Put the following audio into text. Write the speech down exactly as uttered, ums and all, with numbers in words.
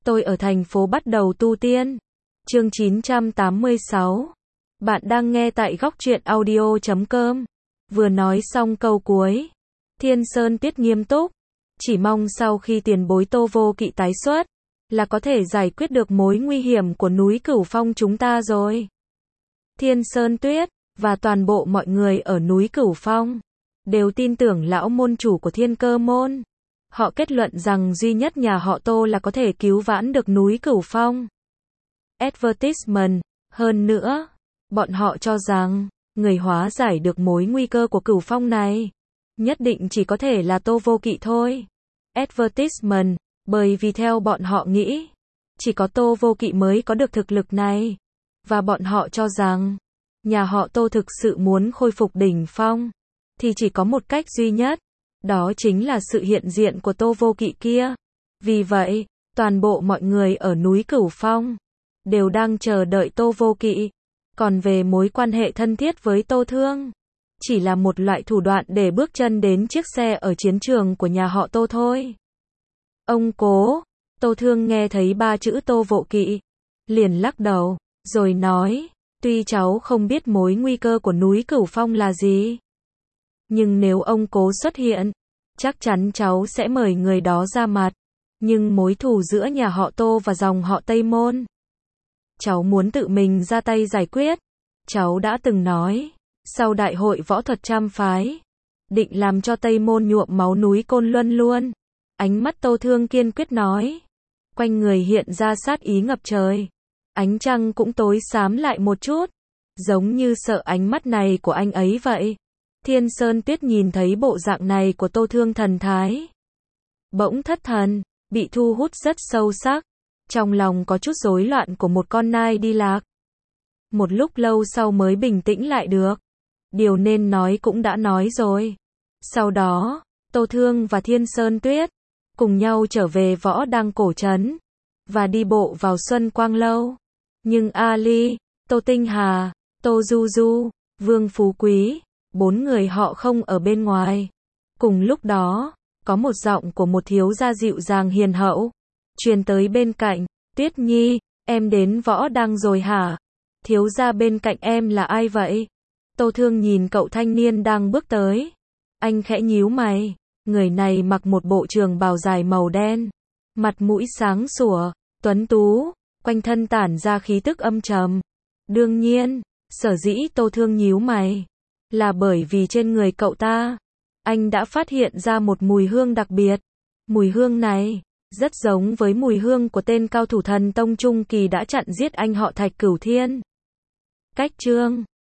Tôi ở thành phố bắt đầu tu tiên. Chương chín trăm tám mươi sáu. Bạn đang nghe tại góc truyện audio chấm com. Vừa nói xong câu cuối, Thiên Sơn Tuyết nghiêm túc, chỉ mong sau khi tiền bối Tô Vô Kỵ tái xuất, là có thể giải quyết được mối nguy hiểm của núi Cửu Phong chúng ta rồi. Thiên Sơn Tuyết, và toàn bộ mọi người ở núi Cửu Phong, đều tin tưởng lão môn chủ của Thiên Cơ Môn. Họ kết luận rằng duy nhất nhà họ Tô là có thể cứu vãn được núi Cửu Phong. Advertisement, hơn nữa, bọn họ cho rằng, người hóa giải được mối nguy cơ của Cửu Phong này, nhất định chỉ có thể là Tô Vô Kỵ thôi. Advertisement, bởi vì theo bọn họ nghĩ, chỉ có Tô Vô Kỵ mới có được thực lực này. Và bọn họ cho rằng, nhà họ Tô thực sự muốn khôi phục đỉnh phong, thì chỉ có một cách duy nhất, đó chính là sự hiện diện của Tô Vô Kỵ kia. Vì vậy, toàn bộ mọi người ở núi Cửu Phong đều đang chờ đợi Tô Vô Kỵ. Còn về mối quan hệ thân thiết với Tô Thương, chỉ là một loại thủ đoạn để bước chân đến chiếc xe ở chiến trường của nhà họ Tô thôi. Ông cố, Tô Thương nghe thấy ba chữ Tô Vô Kỵ, liền lắc đầu, rồi nói, tuy cháu không biết mối nguy cơ của núi Cửu Phong là gì, nhưng nếu ông cố xuất hiện, chắc chắn cháu sẽ mời người đó ra mặt. Nhưng mối thù giữa nhà họ Tô và dòng họ Tây Môn, cháu muốn tự mình ra tay giải quyết. Cháu đã từng nói, sau đại hội võ thuật trăm phái, định làm cho Tây Môn nhuộm máu núi Côn Luân luôn. Ánh mắt Tô Thương kiên quyết nói, quanh người hiện ra sát ý ngập trời. Ánh trăng cũng tối xám lại một chút, giống như sợ ánh mắt này của anh ấy vậy. Thiên Sơn Tuyết nhìn thấy bộ dạng này của Tô Thương thần thái, bỗng thất thần, bị thu hút rất sâu sắc. Trong lòng có chút rối loạn của một con nai đi lạc. Một lúc lâu sau mới bình tĩnh lại được. Điều nên nói cũng đã nói rồi. Sau đó, Tô Thương và Thiên Sơn Tuyết cùng nhau trở về Võ Đăng cổ trấn và đi bộ vào Xuân Quang Lâu. Nhưng Ali, Tô Tinh Hà, Tô Du Du, Vương Phú Quý, bốn người họ không ở bên ngoài. Cùng lúc đó, có một giọng của một thiếu gia dịu dàng hiền hậu truyền tới bên cạnh. Tuyết Nhi, em đến Võ Đăng rồi hả? Thiếu gia bên cạnh em là ai vậy? Tô Thương nhìn cậu thanh niên đang bước tới. Anh khẽ nhíu mày. Người này mặc một bộ trường bào dài màu đen, mặt mũi sáng sủa, tuấn tú, quanh thân tản ra khí tức âm trầm. Đương nhiên, sở dĩ Tô Thương nhíu mày, là bởi vì trên người cậu ta, anh đã phát hiện ra một mùi hương đặc biệt. Mùi hương này rất giống với mùi hương của tên cao thủ thần tông trung kỳ đã chặn giết anh họ Thạch Cửu Thiên. Cách chương